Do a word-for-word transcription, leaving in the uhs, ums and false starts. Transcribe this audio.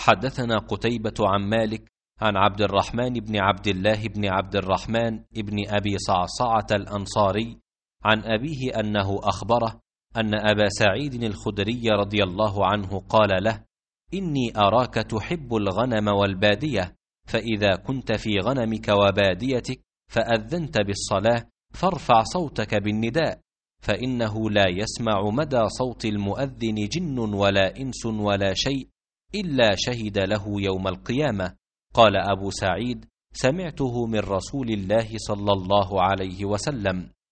حدثنا قتيبة عن مالك عن عبد الرحمن بن عبد الله بن عبد الرحمن بن أبي صعصعة الأنصاري عن أبيه أنه أخبره أن أبا سعيد الخدري رضي الله عنه قال له: إني أراك تحب الغنم والبادية، فإذا كنت في غنمك وباديتك فأذنت بالصلاة فارفع صوتك بالنداء، فإنه لا يسمع مدى صوت المؤذن جن ولا إنس ولا شيء إلا شهد له يوم القيامة. قال أبو سعيد: سمعته من رسول الله صلى الله عليه وسلم.